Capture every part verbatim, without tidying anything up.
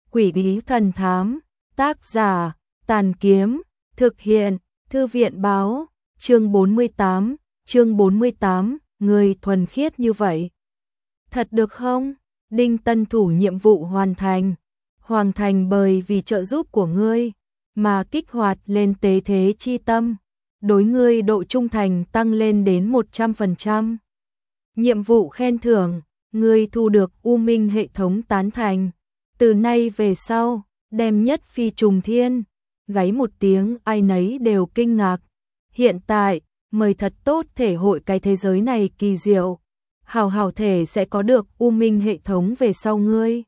Quỷ bí thần thám, tác giả, Tàn Kiếm, thực hiện, Thư viện báo, chương bốn mươi tám, chương bốn mươi tám, người thuần khiết như vậy. Thật được không? Đinh Tân Thủ nhiệm vụ hoàn thành. Hoàn thành bởi vì trợ giúp của ngươi, mà kích hoạt lên tế thế chi tâm. Đối ngươi độ trung thành tăng lên đến một trăm phần trăm. Nhiệm vụ khen thưởng, ngươi thu được U Minh hệ thống tán thành. Từ nay về sau, đem nhất phi trùng thiên. Gáy một tiếng ai nấy đều kinh ngạc. Hiện tại, mời thật tốt thể hội cái thế giới này kỳ diệu. Hào hào thể sẽ có được U Minh hệ thống về sau ngươi.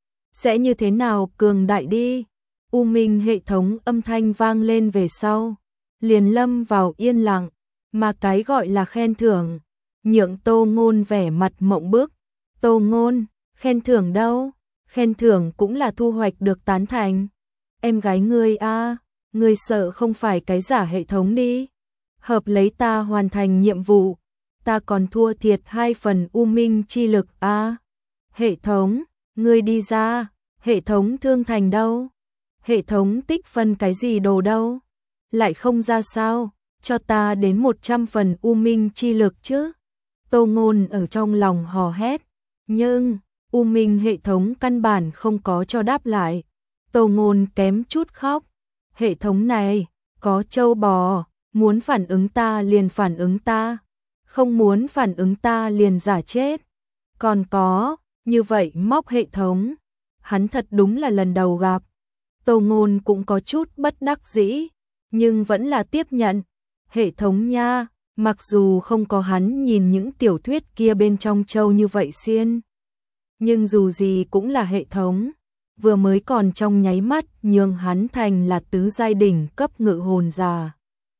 Sẽ như thế nào cường đại đi. U Minh hệ thống âm thanh vang lên về sau. Liền lâm vào yên lặng, mà cái gọi là khen thưởng. Nhượng Tô Ngôn vẻ mặt mộng bức. Tô Ngôn, khen thưởng đâu? Khen thưởng cũng là thu hoạch được tán thành. Em gái ngươi a, ngươi sợ không phải cái giả hệ thống đi. Hợp lấy ta hoàn thành nhiệm vụ, ta còn thua thiệt hai phần U Minh chi lực a. Hệ thống, ngươi đi ra, hệ thống thương thành đâu? Hệ thống tích phân cái gì đồ đâu? Lại không ra sao, cho ta đến một trăm phần U Minh chi lực chứ. Tô Ngôn ở trong lòng hò hét, nhưng U Minh hệ thống căn bản không có cho đáp lại. Tô Ngôn kém chút khóc. Hệ thống này, có trâu bò, muốn phản ứng ta liền phản ứng ta, không muốn phản ứng ta liền giả chết. Còn có, như vậy móc hệ thống, hắn thật đúng là lần đầu gặp. Tô Ngôn cũng có chút bất đắc dĩ, nhưng vẫn là tiếp nhận. Hệ thống nha, mặc dù không có hắn nhìn những tiểu thuyết kia bên trong trâu như vậy xiên, nhưng dù gì cũng là hệ thống, vừa mới còn trong nháy mắt nhường hắn thành là tứ giai đỉnh cấp ngự hồn giả.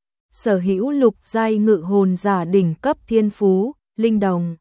Sở hữu lục giai ngự hồn giả đỉnh cấp thiên phú, linh đồng.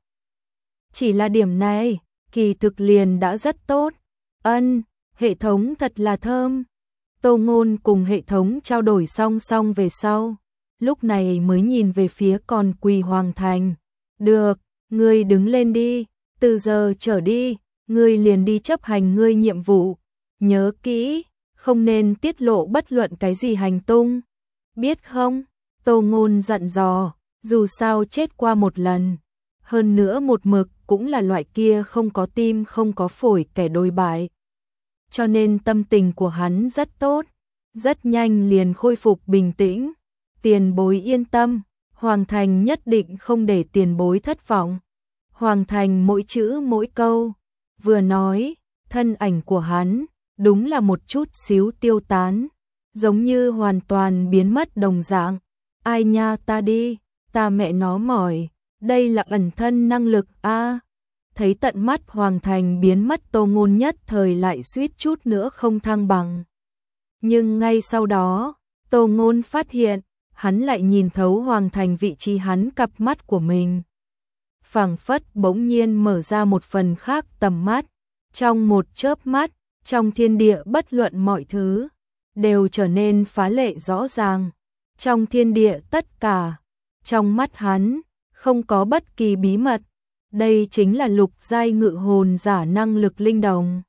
Chỉ là điểm này, kỳ thực liền đã rất tốt. Ân, hệ thống thật là thơm. Tô Ngôn cùng hệ thống trao đổi song song về sau, lúc này mới nhìn về phía còn quỳ Hoàng Thành. Được, ngươi đứng lên đi, từ giờ trở đi, ngươi liền đi chấp hành ngươi nhiệm vụ. Nhớ kỹ, không nên tiết lộ bất luận cái gì hành tung. Biết không? Tô Ngôn dặn dò, dù sao chết qua một lần. Hơn nữa một mực cũng là loại kia không có tim không có phổi kẻ đồi bại. Cho nên tâm tình của hắn rất tốt, rất nhanh liền khôi phục bình tĩnh. Tiền bối yên tâm, Hoàng Thành nhất định không để tiền bối thất vọng. Hoàng Thành mỗi chữ mỗi câu, vừa nói, thân ảnh của hắn, đúng là một chút xíu tiêu tán, giống như hoàn toàn biến mất đồng dạng. Ai nha ta đi, ta mẹ nó mỏi, đây là ẩn thân năng lực a. À. Thấy tận mắt Hoàng Thành biến mất, Tô Ngôn nhất thời lại suýt chút nữa không thăng bằng. Nhưng ngay sau đó, Tô Ngôn phát hiện, hắn lại nhìn thấu Hoàng Thành vị trí hắn cặp mắt của mình. Phảng phất bỗng nhiên mở ra một phần khác tầm mắt, trong một chớp mắt, trong thiên địa bất luận mọi thứ, đều trở nên phá lệ rõ ràng. Trong thiên địa tất cả, trong mắt hắn, không có bất kỳ bí mật. Đây chính là lục giai ngự hồn giả năng lực linh đồng.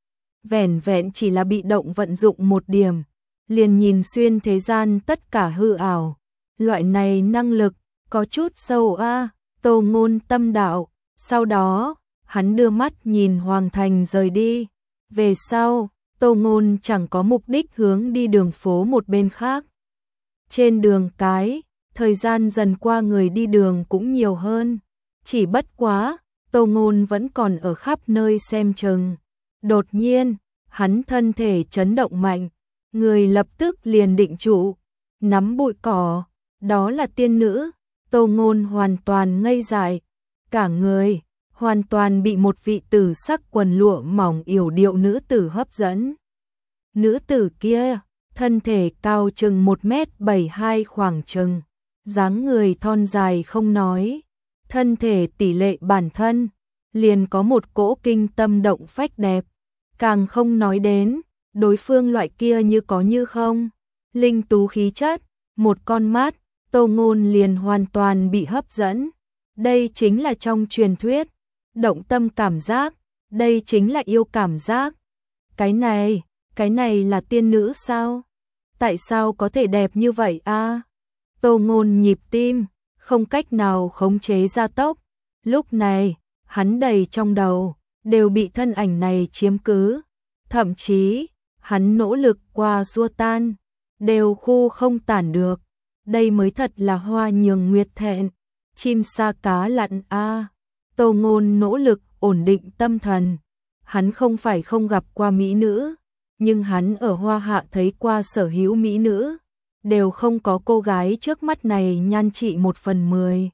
Vẻn vẹn chỉ là bị động vận dụng một điểm, liền nhìn xuyên thế gian tất cả hư ảo. Loại này năng lực, có chút sâu a. À. Tô Ngôn tâm đạo, sau đó, hắn đưa mắt nhìn Hoàng Thành rời đi. Về sau, Tô Ngôn chẳng có mục đích hướng đi đường phố một bên khác. Trên đường cái, thời gian dần qua người đi đường cũng nhiều hơn. Chỉ bất quá, Tô Ngôn vẫn còn ở khắp nơi xem chừng. Đột nhiên, hắn thân thể chấn động mạnh, người lập tức liền định trụ, nắm bụi cỏ, đó là tiên nữ. Tô Ngôn hoàn toàn ngây dại, cả người hoàn toàn bị một vị tử sắc quần lụa mỏng yểu điệu nữ tử hấp dẫn. Nữ tử kia, thân thể cao chừng một mét bảy hai khoảng chừng, dáng người thon dài không nói, thân thể tỷ lệ bản thân, liền có một cỗ kinh tâm động phách đẹp, càng không nói đến, đối phương loại kia như có như không, linh tú khí chất, một con mắt, Tô Ngôn liền hoàn toàn bị hấp dẫn. Đây chính là trong truyền thuyết, động tâm cảm giác, đây chính là yêu cảm giác. Cái này, cái này là tiên nữ sao? Tại sao có thể đẹp như vậy a? Tô Ngôn nhịp tim, không cách nào khống chế gia tốc. Lúc này, hắn đầy trong đầu, đều bị thân ảnh này chiếm cứ. Thậm chí, hắn nỗ lực qua xua tan, đều khu không tản được. Đây mới thật là hoa nhường nguyệt thẹn, chim sa cá lặn a. Tô Ngôn nỗ lực ổn định tâm thần. Hắn không phải không gặp qua mỹ nữ, nhưng hắn ở Hoa Hạ thấy qua sở hữu mỹ nữ, đều không có cô gái trước mắt này nhan trị một phần mười.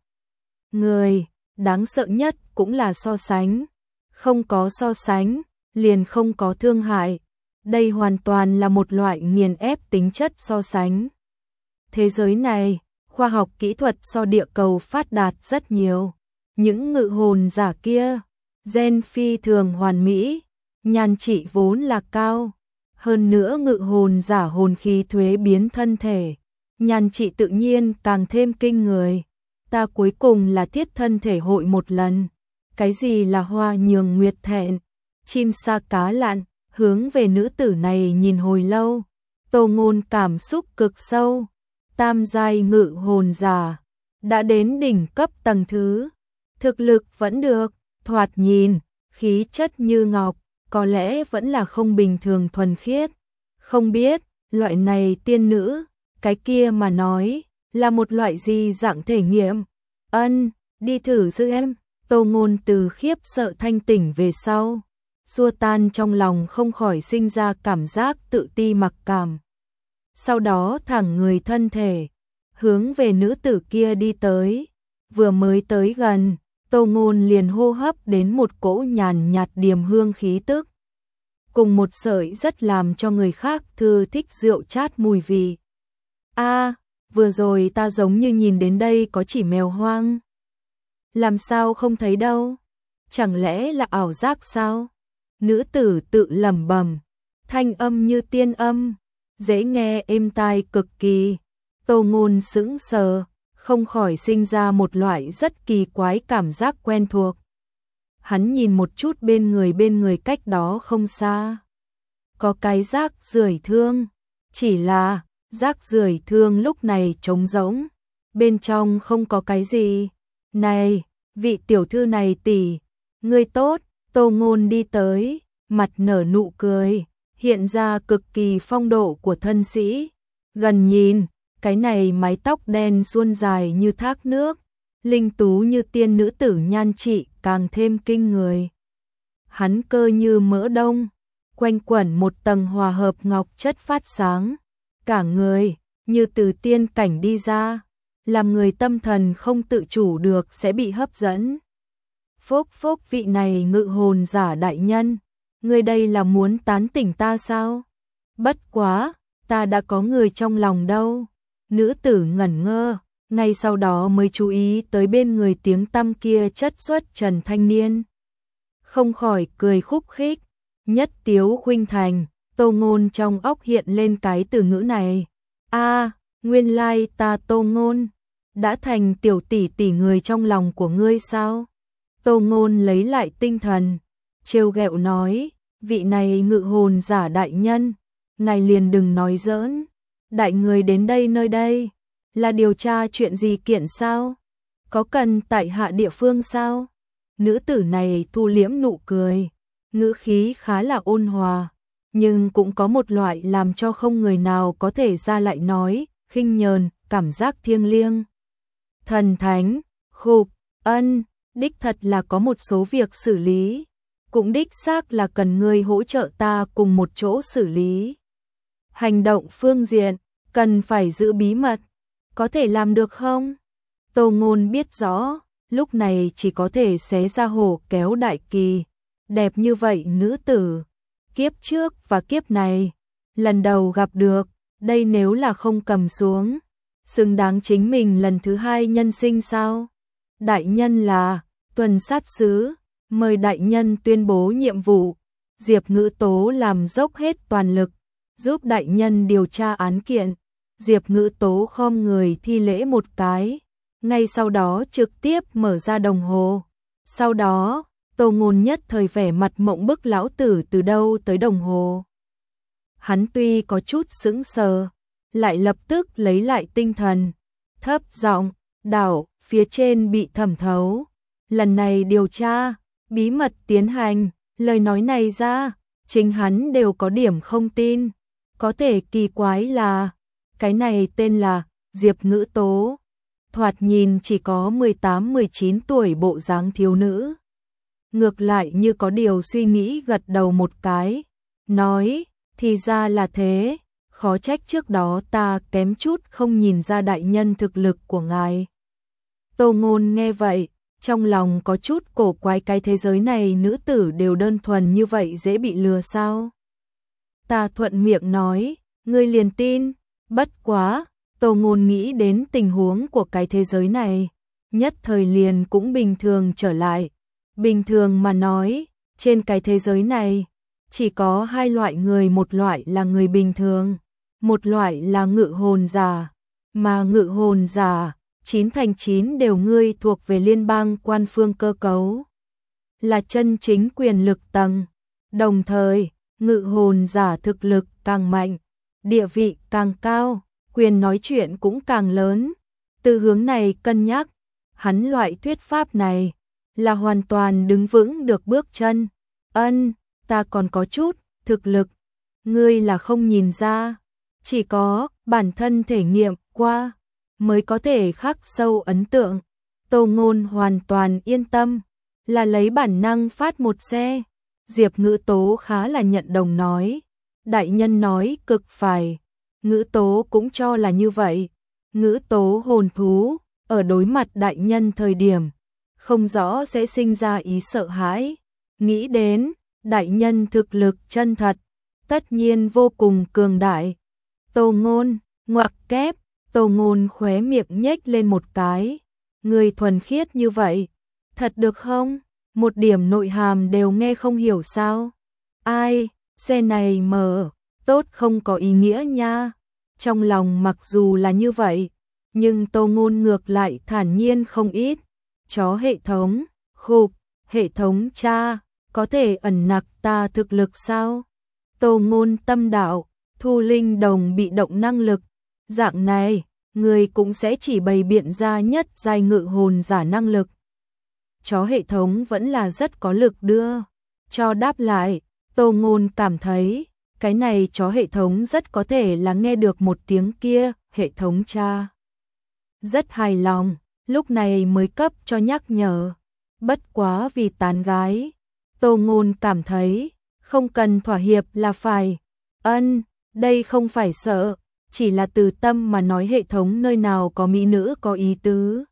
Người, đáng sợ nhất cũng là so sánh. Không có so sánh, liền không có thương hại. Đây hoàn toàn là một loại nghiền ép tính chất so sánh. Thế giới này, khoa học kỹ thuật so địa cầu phát đạt rất nhiều. Những ngự hồn giả kia, gen phi thường hoàn mỹ, nhan trị vốn là cao. Hơn nữa ngự hồn giả hồn khí thuế biến thân thể, nhan trị tự nhiên càng thêm kinh người. Ta cuối cùng là thiết thân thể hội một lần. Cái gì là hoa nhường nguyệt thẹn, chim sa cá lặn, hướng về nữ tử này nhìn hồi lâu. Tô Ngôn cảm xúc cực sâu. Tam giai ngự hồn giả, đã đến đỉnh cấp tầng thứ. Thực lực vẫn được, thoạt nhìn, khí chất như ngọc, có lẽ vẫn là không bình thường thuần khiết. Không biết, loại này tiên nữ, cái kia mà nói, là một loại gì dạng thể nghiệm. Ân, đi thử sư em. Tô Ngôn từ khiếp sợ thanh tỉnh về sau, xua tan trong lòng không khỏi sinh ra cảm giác tự ti mặc cảm. Sau đó thẳng người thân thể, hướng về nữ tử kia đi tới. Vừa mới tới gần, Tô Ngôn liền hô hấp đến một cỗ nhàn nhạt điềm hương khí tức, cùng một sợi rất làm cho người khác thư thích rượu chát mùi vị. A, vừa rồi ta giống như nhìn đến đây có chỉ mèo hoang. Làm sao không thấy đâu? Chẳng lẽ là ảo giác sao? Nữ tử tự lẩm bẩm, thanh âm như tiên âm, dễ nghe êm tai cực kỳ. Tô Ngôn sững sờ, không khỏi sinh ra một loại rất kỳ quái cảm giác quen thuộc. Hắn nhìn một chút bên người bên người cách đó không xa. Có cái rác rưởi thương, chỉ là rác rưởi thương lúc này trống rỗng, bên trong không có cái gì. Này, vị tiểu thư này tỷ, ngươi tốt. Tô Ngôn đi tới, mặt nở nụ cười, hiện ra cực kỳ phong độ của thân sĩ. Gần nhìn, cái này mái tóc đen suôn dài như thác nước, linh tú như tiên nữ tử nhan trị càng thêm kinh người. Hắn cơ như mỡ đông, quanh quẩn một tầng hòa hợp ngọc chất phát sáng, cả người như từ tiên cảnh đi ra, làm người tâm thần không tự chủ được sẽ bị hấp dẫn. Phốc phốc, vị này ngự hồn giả đại nhân, ngươi đây là muốn tán tỉnh ta sao? Bất quá, ta đã có người trong lòng đâu. Nữ tử ngẩn ngơ, ngay sau đó mới chú ý tới bên người tiếng tăm kia chất xuất trần thanh niên. Không khỏi cười khúc khích, nhất tiếu khuynh thành. Tô Ngôn trong óc hiện lên cái từ ngữ này. A, nguyên lai ta Tô Ngôn đã thành tiểu tỷ tỷ người trong lòng của ngươi sao? Tô Ngôn lấy lại tinh thần, trêu ghẹo nói, vị này ngự hồn giả đại nhân, ngài liền đừng nói giỡn. Đại người đến đây nơi đây, là điều tra chuyện gì kiện sao? Có cần tại hạ địa phương sao? Nữ tử này thu liễm nụ cười, ngữ khí khá là ôn hòa, nhưng cũng có một loại làm cho không người nào có thể ra lại nói, khinh nhờn, cảm giác thiêng liêng. Thần thánh, khục, ân, đích thật là có một số việc xử lý, cũng đích xác là cần ngươi hỗ trợ ta cùng một chỗ xử lý. Hành động phương diện, cần phải giữ bí mật, có thể làm được không? Tô Ngôn biết rõ, lúc này chỉ có thể xé ra hổ kéo đại kỳ, đẹp như vậy nữ tử, kiếp trước và kiếp này, lần đầu gặp được, đây nếu là không cầm xuống, xứng đáng chính mình lần thứ hai nhân sinh sao? Đại nhân là tuần sát sứ, mời đại nhân tuyên bố nhiệm vụ. Diệp Ngữ Tố làm dốc hết toàn lực, giúp đại nhân điều tra án kiện. Diệp Ngữ Tố khom người thi lễ một cái, ngay sau đó trực tiếp mở ra đồng hồ. Sau đó, Tô Ngôn nhất thời vẻ mặt mộng bức, lão tử từ đâu tới đồng hồ. Hắn tuy có chút sững sờ, lại lập tức lấy lại tinh thần, thấp giọng, đảo, phía trên bị thẩm thấu. Lần này điều tra, bí mật tiến hành, lời nói này ra, chính hắn đều có điểm không tin. Có thể kỳ quái là, cái này tên là Diệp Ngữ Tố, thoạt nhìn chỉ có mười tám mười chín tuổi bộ dáng thiếu nữ. Ngược lại như có điều suy nghĩ gật đầu một cái, nói, thì ra là thế, khó trách trước đó ta kém chút không nhìn ra đại nhân thực lực của ngài. Tô Ngôn nghe vậy, trong lòng có chút cổ quái, cái thế giới này nữ tử đều đơn thuần như vậy dễ bị lừa sao? Ta thuận miệng nói, ngươi liền tin, bất quá, Tô Ngôn nghĩ đến tình huống của cái thế giới này, nhất thời liền cũng bình thường trở lại. Bình thường mà nói, trên cái thế giới này, chỉ có hai loại người, một loại là người bình thường, một loại là ngự hồn giả, mà ngự hồn giả, chín thành chín đều ngươi thuộc về liên bang quan phương cơ cấu, là chân chính quyền lực tầng, đồng thời, ngự hồn giả thực lực càng mạnh, địa vị càng cao, quyền nói chuyện cũng càng lớn. Từ hướng này cân nhắc, hắn loại thuyết pháp này là hoàn toàn đứng vững được bước chân. Ân, ta còn có chút thực lực, ngươi là không nhìn ra, chỉ có bản thân thể nghiệm qua mới có thể khắc sâu ấn tượng. Tô Ngôn hoàn toàn yên tâm, là lấy bản năng phát một xe. Diệp Ngữ Tố khá là nhận đồng nói, đại nhân nói cực phải, Ngữ Tố cũng cho là như vậy. Ngữ Tố hồn thú, ở đối mặt đại nhân thời điểm, không rõ sẽ sinh ra ý sợ hãi, nghĩ đến, đại nhân thực lực chân thật, tất nhiên vô cùng cường đại. Tô Ngôn, ngoặc kép, Tô Ngôn khóe miệng nhếch lên một cái, người thuần khiết như vậy, thật được không? Một điểm nội hàm đều nghe không hiểu sao? Ai, xe này mở, tốt không có ý nghĩa nha. Trong lòng mặc dù là như vậy, nhưng Tô Ngôn ngược lại thản nhiên không ít. Chó hệ thống, khục, hệ thống cha, có thể ẩn nặc ta thực lực sao? Tô Ngôn tâm đạo, thu linh đồng bị động năng lực, dạng này, người cũng sẽ chỉ bày biện ra nhất giai ngự hồn giả năng lực. Chó hệ thống vẫn là rất có lực đưa. Cho đáp lại, Tô Ngôn cảm thấy, cái này chó hệ thống rất có thể là nghe được một tiếng kia, hệ thống cha. Rất hài lòng, lúc này mới cấp cho nhắc nhở. Bất quá vì tán gái, Tô Ngôn cảm thấy, không cần thỏa hiệp là phải. Ân, đây không phải sợ, chỉ là từ tâm mà nói, hệ thống nơi nào có mỹ nữ có ý tứ.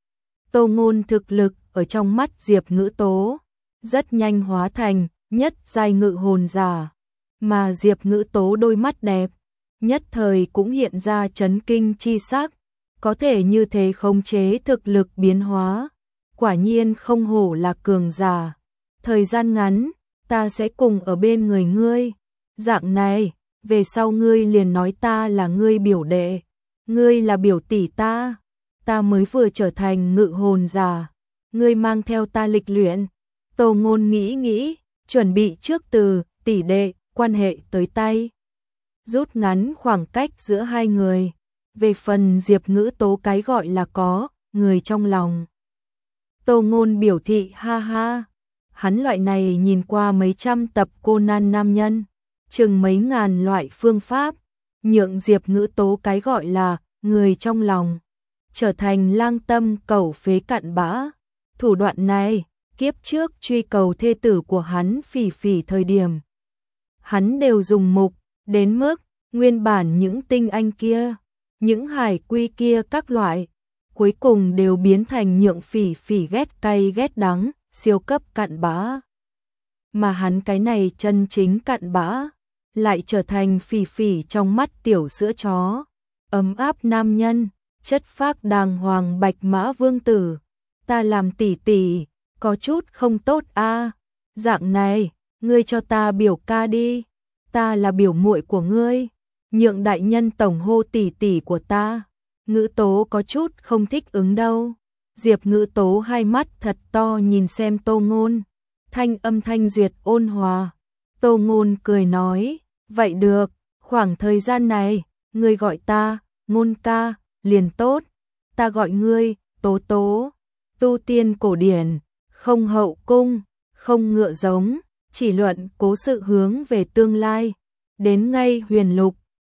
Tô Ngôn thực lực ở trong mắt Diệp Ngữ Tố rất nhanh hóa thành nhất giai ngự hồn giả, mà Diệp Ngữ Tố đôi mắt đẹp nhất thời cũng hiện ra chấn kinh chi sắc, có thể như thế khống chế thực lực biến hóa, quả nhiên không hổ là cường giả. Thời gian ngắn, ta sẽ cùng ở bên người ngươi, dạng này, về sau ngươi liền nói ta là ngươi biểu đệ, ngươi là biểu tỷ ta, ta mới vừa trở thành ngự hồn giả, ngươi mang theo ta lịch luyện. Tô Ngôn nghĩ nghĩ, chuẩn bị trước từ tỷ đệ quan hệ tới tay, rút ngắn khoảng cách giữa hai người. Về phần Diệp Ngữ Tố cái gọi là có người trong lòng, Tô Ngôn biểu thị ha ha, hắn loại này nhìn qua mấy trăm tập Conan nam nhân, chừng mấy ngàn loại phương pháp, nhượng Diệp Ngữ Tố cái gọi là người trong lòng trở thành lang tâm cầu phế cặn bã. Thủ đoạn này, kiếp trước truy cầu thê tử của hắn Phỉ Phỉ thời điểm, hắn đều dùng mục, đến mức nguyên bản những tinh anh kia, những hải quy kia các loại, cuối cùng đều biến thành nhượng Phỉ Phỉ ghét cay ghét đắng, siêu cấp cặn bã. Mà hắn cái này chân chính cặn bã, lại trở thành Phỉ Phỉ trong mắt tiểu sữa chó, ấm áp nam nhân, chất phác đàng hoàng bạch mã vương tử. Ta làm tỷ tỷ, có chút không tốt a. Dạng này, ngươi cho ta biểu ca đi, ta là biểu muội của ngươi, nhượng đại nhân tổng hô tỷ tỷ của ta. Ngữ Tố có chút không thích ứng đâu. Diệp Ngữ Tố hai mắt thật to nhìn xem Tô Ngôn, thanh âm thanh duyệt ôn hòa. Tô Ngôn cười nói, vậy được, khoảng thời gian này, ngươi gọi ta, Ngôn ca, liền tốt, ta gọi ngươi, Tố Tố. Tu tiên cổ điển, không hậu cung, không ngựa giống, chỉ luận cố sự hướng về tương lai. Đến ngay huyền lục,